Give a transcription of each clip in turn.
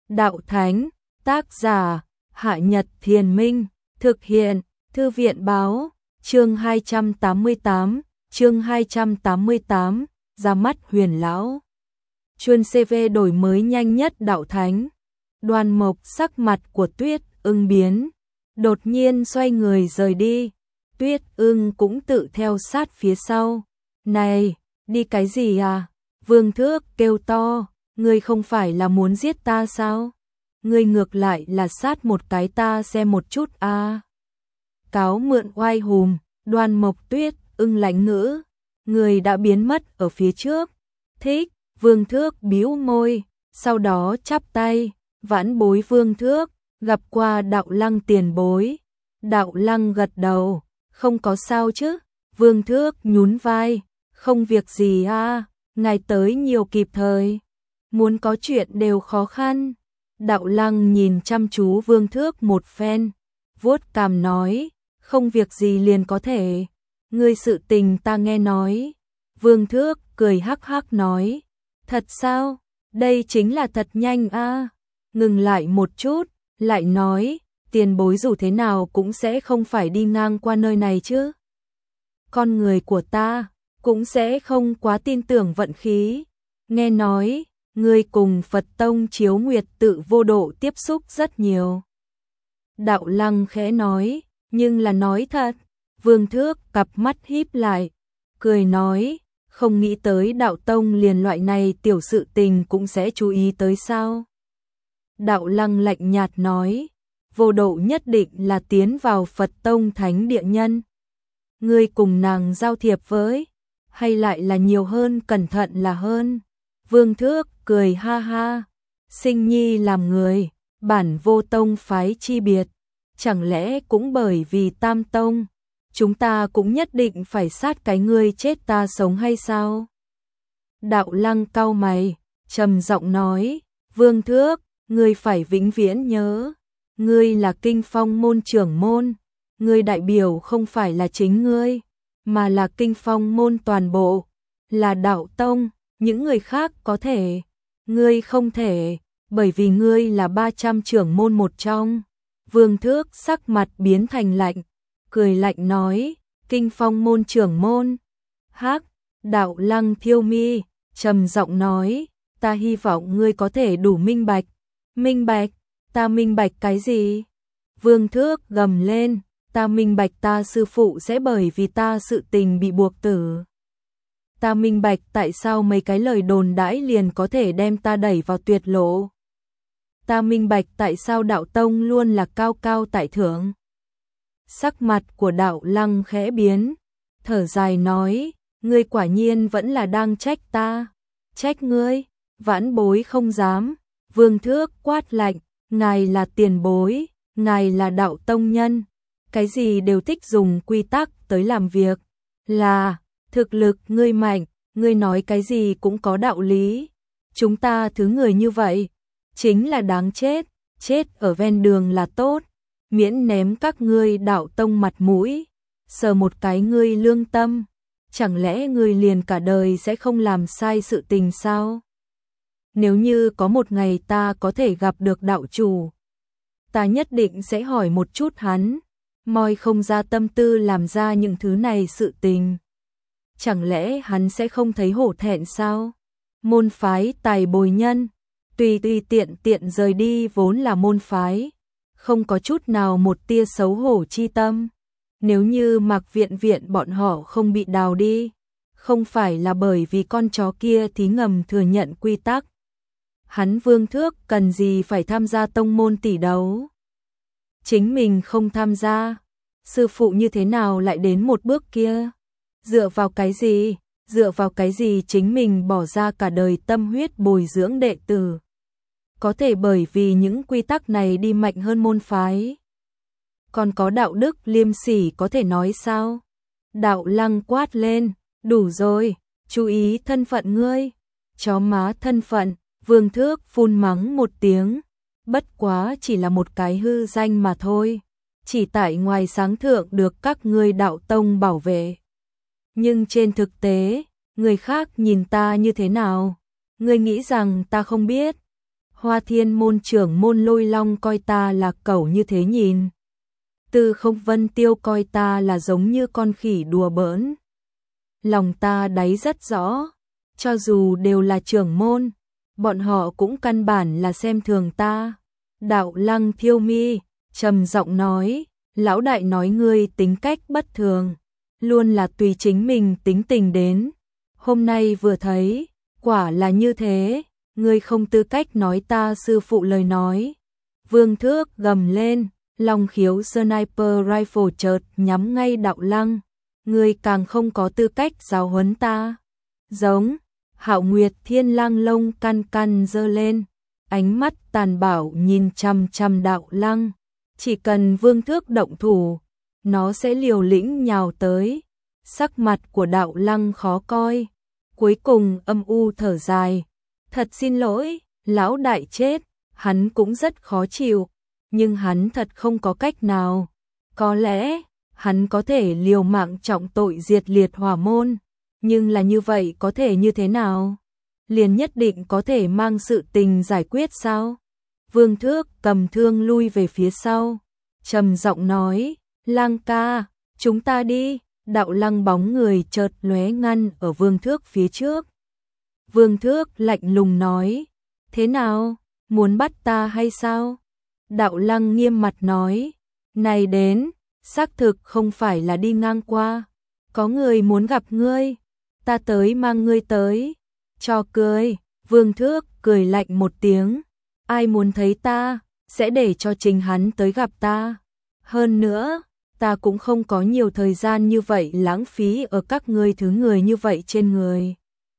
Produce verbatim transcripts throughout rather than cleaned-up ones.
Đạo Thánh, tác giả, Hạ Nhật Thiền Minh, thực hiện, Thư viện Báo, chương hai trăm tám mươi tám, chương hai trăm tám mươi tám, ra mắt Huyền Lão. Chuân xê vê đổi mới nhanh nhất Đạo Thánh. Đoàn Mộc sắc mặt của Tuyết Ưng biến, đột nhiên xoay người rời đi. Tuyết Ưng cũng tự theo sát phía sau. Này, đi cái gì à? Vương Thước kêu to, ngươi không phải là muốn giết ta sao? Ngươi ngược lại là sát một cái ta xem một chút a. À. Cáo mượn oai hùm, Đoàn Mộc Tuyết Ưng lãnh ngữ, người đã biến mất ở phía trước. Thích, Vương Thước bĩu môi, sau đó chắp tay, vãn bối Vương Thước, gặp qua Đạo Lăng tiền bối. Đạo Lăng gật đầu, không có sao chứ? Vương Thước nhún vai, không việc gì a, à, ngài tới nhiều kịp thời. Muốn có chuyện đều khó khăn. Đạo Lăng nhìn chăm chú Vương Thước một phen, vuốt cằm nói, không việc gì liền có thể. Ngươi sự tình ta nghe nói. Vương Thước cười hắc hắc nói, thật sao? Đây chính là thật nhanh a. À. Ngừng lại một chút, lại nói, tiền bối dù thế nào cũng sẽ không phải đi ngang qua nơi này chứ. Con người của ta cũng sẽ không quá tin tưởng vận khí. Nghe nói, ngươi cùng Phật Tông Chiếu Nguyệt Tự Vô Độ tiếp xúc rất nhiều. Đạo Lăng khẽ nói, nhưng là nói thật. Vương Thước cặp mắt híp lại, cười nói, không nghĩ tới Đạo Tông liền loại này tiểu sự tình cũng sẽ chú ý tới sao. Đạo Lăng lạnh nhạt nói, Vô Độ nhất định là tiến vào Phật Tông Thánh Địa nhân. Ngươi cùng nàng giao thiệp với, hay lại là nhiều hơn cẩn thận là hơn. Vương Thước cười ha ha, sinh nhi làm người, bản vô tông phái chi biệt, chẳng lẽ cũng bởi vì tam tông, chúng ta cũng nhất định phải sát cái ngươi chết ta sống hay sao? Đạo Lăng cau mày, trầm giọng nói, Vương Thước, ngươi phải vĩnh viễn nhớ, ngươi là Kinh Phong môn trưởng môn, ngươi đại biểu không phải là chính ngươi, mà là Kinh Phong môn toàn bộ, là Đạo Tông, những người khác có thể, ngươi không thể, bởi vì ngươi là ba trăm trưởng môn một trong. Vương Thước sắc mặt biến thành lạnh, cười lạnh nói, Kinh Phong môn trưởng môn. Hắc, Đạo Lăng thiêu mi, trầm giọng nói, ta hy vọng ngươi có thể đủ minh bạch. Minh bạch, ta minh bạch cái gì? Vương Thước gầm lên, ta minh bạch ta sư phụ sẽ bởi vì ta sự tình bị buộc tử. Ta minh bạch tại sao mấy cái lời đồn đãi liền có thể đem ta đẩy vào tuyệt lộ. Ta minh bạch tại sao Đạo Tông luôn là cao cao tại thượng. Sắc mặt của Đạo Lăng khẽ biến, thở dài nói, ngươi quả nhiên vẫn là đang trách ta. Trách ngươi? Vãn bối không dám. Vương Thước quát lạnh, ngài là tiền bối, ngài là Đạo Tông nhân, cái gì đều thích dùng quy tắc tới làm việc. Là, thực lực ngươi mạnh, ngươi nói cái gì cũng có đạo lý. Chúng ta thứ người như vậy, chính là đáng chết, chết ở ven đường là tốt, miễn ném các ngươi Đạo Tông mặt mũi, sờ một cái ngươi lương tâm, chẳng lẽ ngươi liền cả đời sẽ không làm sai sự tình sao? Nếu như có một ngày ta có thể gặp được đạo chủ, ta nhất định sẽ hỏi một chút hắn, moi không ra tâm tư làm ra những thứ này sự tình. Chẳng lẽ hắn sẽ không thấy hổ thẹn sao? Môn phái tài bồi nhân, tùy tùy tiện tiện rời đi vốn là môn phái, không có chút nào một tia xấu hổ chi tâm. Nếu như Mạc Viện Viện bọn họ không bị đào đi, không phải là bởi vì con chó kia thí ngầm thừa nhận quy tắc. Hắn Vương Thước cần gì phải tham gia tông môn tỷ đấu? Chính mình không tham gia, sư phụ như thế nào lại đến một bước kia? Dựa vào cái gì? Dựa vào cái gì chính mình bỏ ra cả đời tâm huyết bồi dưỡng đệ tử? Có thể bởi vì những quy tắc này đi mạnh hơn môn phái. Còn có đạo đức liêm sỉ có thể nói sao? Đạo Lăng quát lên, đủ rồi, chú ý thân phận ngươi. Chó má thân phận. Vương Thước phun mắng một tiếng, bất quá chỉ là một cái hư danh mà thôi, chỉ tại ngoài sáng thượng được các ngươi Đạo Tông bảo vệ. Nhưng trên thực tế, người khác nhìn ta như thế nào? Ngươi nghĩ rằng ta không biết? Hoa Thiên môn trưởng môn Lôi Long coi ta là cẩu như thế nhìn. Tư Không Vân Tiêu coi ta là giống như con khỉ đùa bỡn. Lòng ta đáy rất rõ, cho dù đều là trưởng môn, bọn họ cũng căn bản là xem thường ta. Đạo Lăng Thiêu Mi trầm giọng nói, lão đại nói ngươi tính cách bất thường, luôn là tùy chính mình tính tình đến. Hôm nay vừa thấy, quả là như thế, ngươi không tư cách nói ta sư phụ lời nói. Vương Thước gầm lên, Long Khiếu Sniper Rifle chợt nhắm ngay Đạo Lăng, ngươi càng không có tư cách giáo huấn ta. Giống, Hạo Nguyệt Thiên Lang lông căn căn giơ lên, ánh mắt tàn bạo nhìn chằm chằm Đạo Lăng, chỉ cần Vương Thước động thủ, nó sẽ liều lĩnh nhào tới. Sắc mặt của Đạo Lăng khó coi, cuối cùng âm u thở dài, thật xin lỗi, lão đại chết, hắn cũng rất khó chịu, nhưng hắn thật không có cách nào. Có lẽ, hắn có thể liều mạng trọng tội diệt liệt hỏa môn, nhưng là như vậy có thể như thế nào? Liền nhất định có thể mang sự tình giải quyết sao? Vương Thước cầm thương lui về phía sau, trầm giọng nói, Lang ca, chúng ta đi. Đạo Lăng bóng người chợt lóe ngăn ở Vương Thước phía trước. Vương Thước lạnh lùng nói, thế nào, muốn bắt ta hay sao? Đạo Lăng nghiêm mặt nói, này đến, xác thực không phải là đi ngang qua, có người muốn gặp ngươi, ta tới mang ngươi tới. Cho cười, Vương Thước cười lạnh một tiếng, ai muốn thấy ta, sẽ để cho chính hắn tới gặp ta. Hơn nữa, ta cũng không có nhiều thời gian như vậy lãng phí ở các ngươi thứ người như vậy trên người.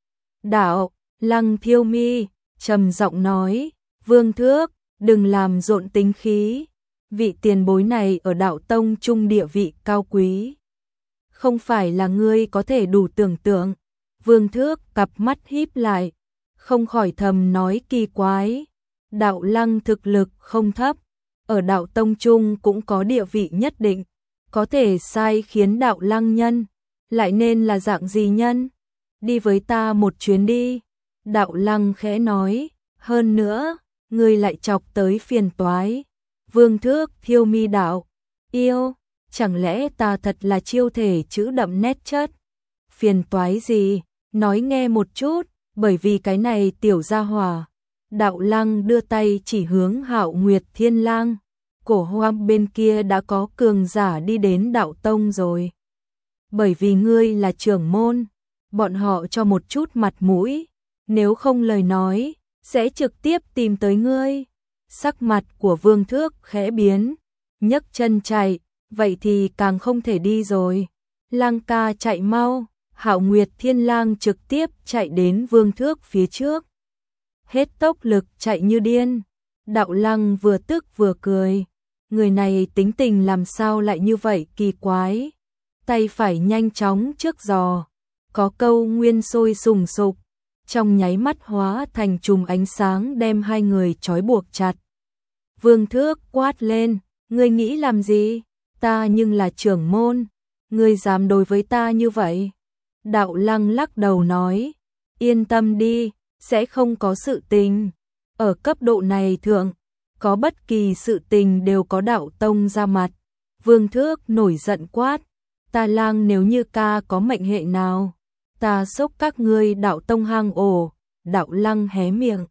Đạo Lăng Thiêu Mi trầm giọng nói, Vương Thước, đừng làm rộn tính khí, vị tiền bối này ở đạo tông trung địa vị cao quý, không phải là ngươi có thể đủ tưởng tượng. Vương Thước cặp mắt híp lại, không khỏi thầm nói kỳ quái, Đạo Lăng thực lực không thấp, ở đạo tông trung cũng có địa vị nhất định, có thể sai khiến Đạo Lăng nhân, lại nên là dạng gì nhân? Đi với ta một chuyến đi. Đạo Lăng khẽ nói, hơn nữa, ngươi lại chọc tới phiền toái. Vương Thước Thiêu Mi đạo, yêu, chẳng lẽ ta thật là chiêu thể chữ đậm nét chất? Phiền toái gì? Nói nghe một chút, bởi vì cái này tiểu gia hỏa. Đạo Lăng đưa tay chỉ hướng Hạo Nguyệt Thiên Lang, cổ hoang bên kia đã có cường giả đi đến đạo tông rồi. Bởi vì ngươi là trưởng môn, bọn họ cho một chút mặt mũi, nếu không lời nói, sẽ trực tiếp tìm tới ngươi. Sắc mặt của Vương Thước khẽ biến, nhấc chân chạy, vậy thì càng không thể đi rồi. Lang ca chạy mau. Hạo Nguyệt Thiên Lang trực tiếp chạy đến Vương Thước phía trước, hết tốc lực chạy như điên. Đạo Lăng vừa tức vừa cười, người này tính tình làm sao lại như vậy kỳ quái. Tay phải nhanh chóng trước giò, có câu nguyên sôi sùng sục, trong nháy mắt hóa thành chùm ánh sáng đem hai người trói buộc chặt. Vương Thước quát lên, ngươi nghĩ làm gì? Ta nhưng là trưởng môn, ngươi dám đối với ta như vậy? Đạo Lăng lắc đầu nói, yên tâm đi, sẽ không có sự tình. Ở cấp độ này thượng, có bất kỳ sự tình đều có đạo tông ra mặt. Vương Thước nổi giận quát, ta Lang nếu như ca có mệnh hệ nào, ta xốc các ngươi đạo tông hang ổ. Đạo Lăng hé miệng,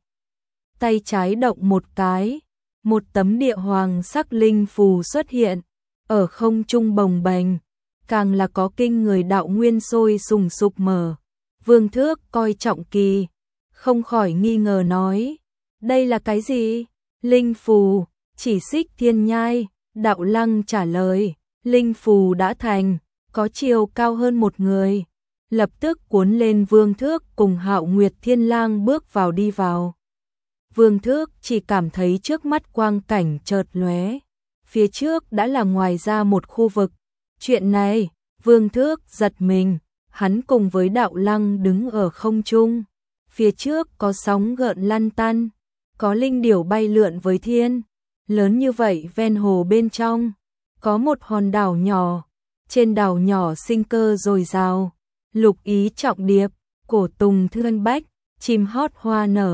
tay trái động một cái, một tấm địa hoàng sắc linh phù xuất hiện, ở không trung bồng bềnh, càng là có kinh người đạo nguyên sôi sùng sục mở. Vương Thước coi trọng kỳ, không khỏi nghi ngờ nói, đây là cái gì? Linh phù, chỉ xích thiên nhai. Đạo Lăng trả lời, linh phù đã thành, có chiều cao hơn một người, lập tức cuốn lên Vương Thước cùng Hạo Nguyệt Thiên Lang bước vào đi vào. Vương Thước chỉ cảm thấy trước mắt quang cảnh chợt lóe, phía trước đã là ngoài ra một khu vực. Chuyện này, Vương Thước giật mình, hắn cùng với Đạo Lăng đứng ở không trung, phía trước có sóng gợn lăn tăn, có linh điểu bay lượn với thiên, lớn như vậy ven hồ bên trong, có một hòn đảo nhỏ, trên đảo nhỏ sinh cơ dồi dào, lục ý trọng điệp, cổ tùng thương bách, chim hót hoa nở,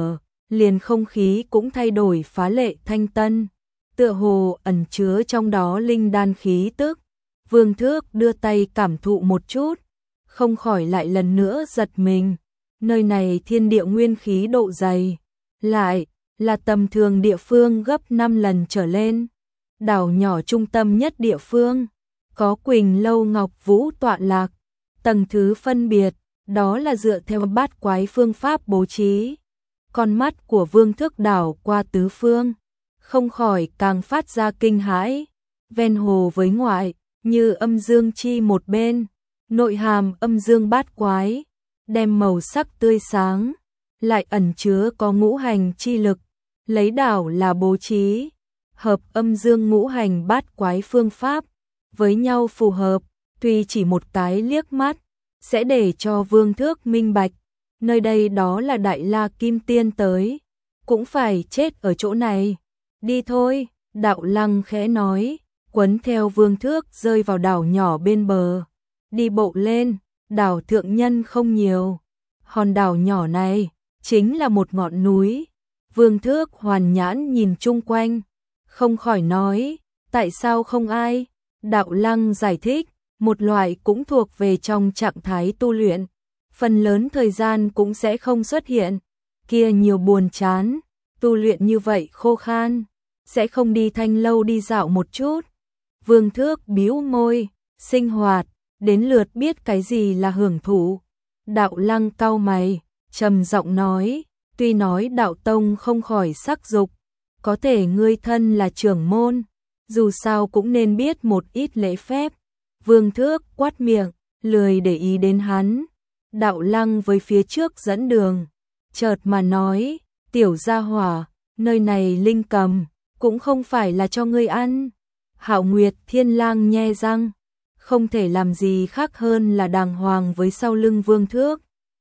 liền không khí cũng thay đổi phá lệ thanh tân, tựa hồ ẩn chứa trong đó linh đan khí tức. Vương Thước đưa tay cảm thụ một chút, không khỏi lại lần nữa giật mình. Nơi này thiên địa nguyên khí độ dày, lại là tầm thường địa phương gấp năm lần trở lên. Đảo nhỏ trung tâm nhất địa phương, có Quỳnh Lâu Ngọc Vũ tọa lạc, tầng thứ phân biệt, đó là dựa theo bát quái phương pháp bố trí. Con mắt của Vương Thước đảo qua tứ phương, không khỏi càng phát ra kinh hãi. Ven hồ với ngoại, như âm dương chi một bên, nội hàm âm dương bát quái, đem màu sắc tươi sáng, lại ẩn chứa có ngũ hành chi lực, lấy đảo là bố trí, hợp âm dương ngũ hành bát quái phương pháp, với nhau phù hợp, tuy chỉ một cái liếc mắt, sẽ để cho Vương Thước minh bạch, nơi đây đó là Đại La Kim Tiên tới, cũng phải chết ở chỗ này. Đi thôi, Đạo Lăng khẽ nói, quấn theo Vương Thước rơi vào đảo nhỏ bên bờ. Đi bộ lên, đảo thượng nhân không nhiều. Hòn đảo nhỏ này, chính là một ngọn núi. Vương Thước hoàn nhãn nhìn chung quanh, không khỏi nói, tại sao không ai? Đạo Lăng giải thích, một loại cũng thuộc về trong trạng thái tu luyện, phần lớn thời gian cũng sẽ không xuất hiện. Kia nhiều buồn chán, tu luyện như vậy khô khan, sẽ không đi thanh lâu đi dạo một chút. Vương Thước bĩu môi, sinh hoạt, đến lượt biết cái gì là hưởng thụ. Đạo Lăng cau mày, trầm giọng nói, tuy nói đạo tông không khỏi sắc dục, có thể ngươi thân là trưởng môn, dù sao cũng nên biết một ít lễ phép. Vương Thước quát miệng, lười để ý đến hắn. Đạo Lăng với phía trước dẫn đường, chợt mà nói, tiểu gia hỏa, nơi này linh cầm, cũng không phải là cho ngươi ăn. Hạo Nguyệt Thiên Lang nhe răng, không thể làm gì khác hơn là đàng hoàng với sau lưng Vương Thước.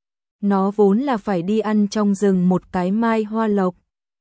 Nó vốn là phải đi ăn trong rừng một cái mai hoa lộc.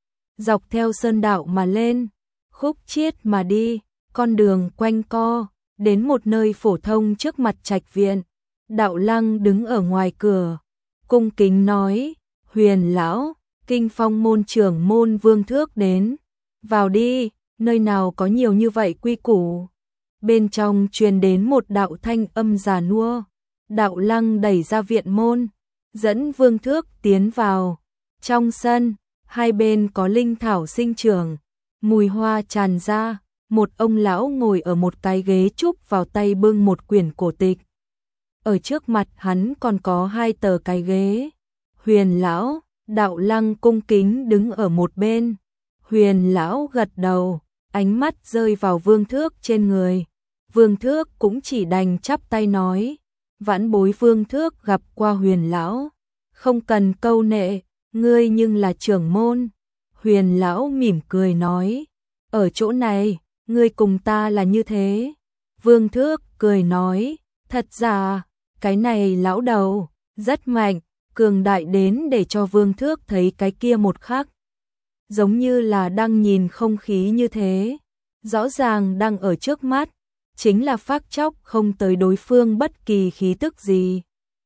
Dọc theo sơn đạo mà lên, khúc chiết mà đi, con đường quanh co, đến một nơi phổ thông trước mặt trạch viện. Đạo Lăng đứng ở ngoài cửa, cung kính nói, Huyền lão, Kinh Phong môn trưởng môn Vương Thước đến. Vào đi, nơi nào có nhiều như vậy quy củ. Bên trong truyền đến một đạo thanh âm già nua. Đạo Lăng đẩy ra viện môn, dẫn Vương Thước tiến vào. Trong sân, hai bên có linh thảo sinh trưởng, mùi hoa tràn ra. Một ông lão ngồi ở một cái ghế trúc, vào tay bưng một quyển cổ tịch. Ở trước mặt hắn còn có hai tờ cái ghế. Huyền lão, Đạo Lăng cung kính đứng ở một bên. Huyền lão gật đầu, ánh mắt rơi vào Vương Thước trên người. Vương Thước cũng chỉ đành chắp tay nói, vãn bối Vương Thước gặp qua Huyền lão, không cần câu nệ, ngươi nhưng là trưởng môn. Huyền lão mỉm cười nói, ở chỗ này, ngươi cùng ta là như thế. Vương Thước cười nói, thật ra, cái này lão đầu, rất mạnh, cường đại đến để cho Vương Thước thấy cái kia một khắc. Giống như là đang nhìn không khí như thế, rõ ràng đang ở trước mắt, chính là phác chốc không tới đối phương bất kỳ khí tức gì.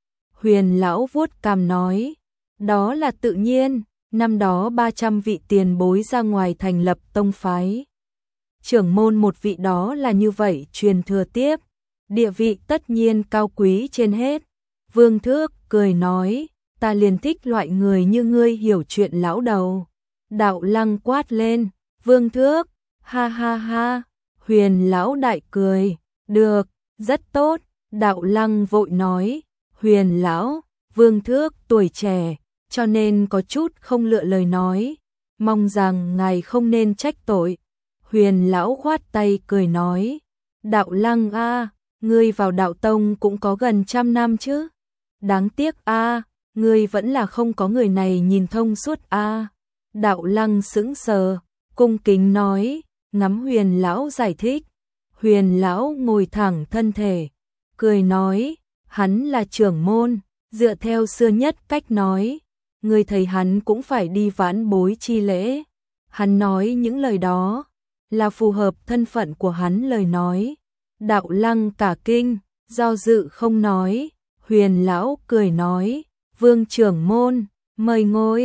Huyền lão vuốt cằm nói, đó là tự nhiên, năm đó ba trăm vị tiền bối ra ngoài thành lập tông phái. Trưởng môn một vị đó là như vậy truyền thừa tiếp, địa vị tất nhiên cao quý trên hết. Vương Thước cười nói, ta liền thích loại người như ngươi hiểu chuyện lão đầu. Đạo Lăng quát lên, Vương Thước, ha ha ha. Huyền lão đại cười, được, rất tốt. Đạo Lăng vội nói, Huyền lão, Vương Thước tuổi trẻ, cho nên có chút không lựa lời nói, mong rằng ngài không nên trách tội. Huyền lão khoát tay cười nói, Đạo Lăng a, ngươi vào đạo tông cũng có gần trăm năm chứ. Đáng tiếc a, ngươi vẫn là không có người này nhìn thông suốt a. Đạo Lăng sững sờ, cung kính nói, ngắm Huyền lão giải thích. Huyền lão ngồi thẳng thân thể, cười nói, hắn là trưởng môn, dựa theo xưa nhất cách nói, người thầy hắn cũng phải đi vãn bối chi lễ. Hắn nói những lời đó là phù hợp thân phận của hắn lời nói. Đạo Lăng cả kinh, do dự không nói. Huyền lão cười nói, Vương trưởng môn, mời ngồi.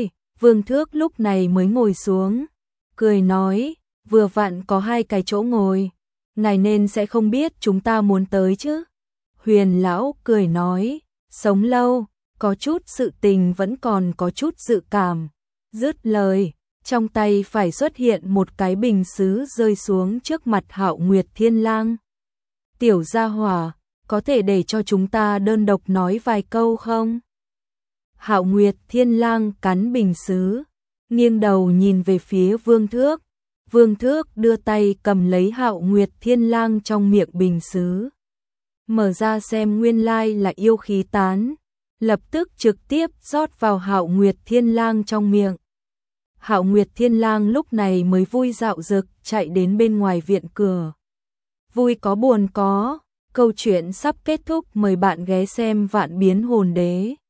Vương Thước lúc này mới ngồi xuống, cười nói, vừa vặn có hai cái chỗ ngồi, ngài nên sẽ không biết chúng ta muốn tới chứ. Huyền lão cười nói, sống lâu, có chút sự tình vẫn còn có chút dự cảm. Dứt lời, trong tay phải xuất hiện một cái bình sứ rơi xuống trước mặt Hạo Nguyệt Thiên Lang. Tiểu gia hỏa, có thể để cho chúng ta đơn độc nói vài câu không? Hạo Nguyệt Thiên Lang cắn bình sứ, nghiêng đầu nhìn về phía Vương Thước. Vương Thước đưa tay cầm lấy Hạo Nguyệt Thiên Lang trong miệng bình sứ. Mở ra xem nguyên lai là yêu khí tán, lập tức trực tiếp rót vào Hạo Nguyệt Thiên Lang trong miệng. Hạo Nguyệt Thiên Lang lúc này mới vui dạo dực chạy đến bên ngoài viện cửa. Vui có buồn có, câu chuyện sắp kết thúc, mời bạn ghé xem Vạn Biến Hồn Đế.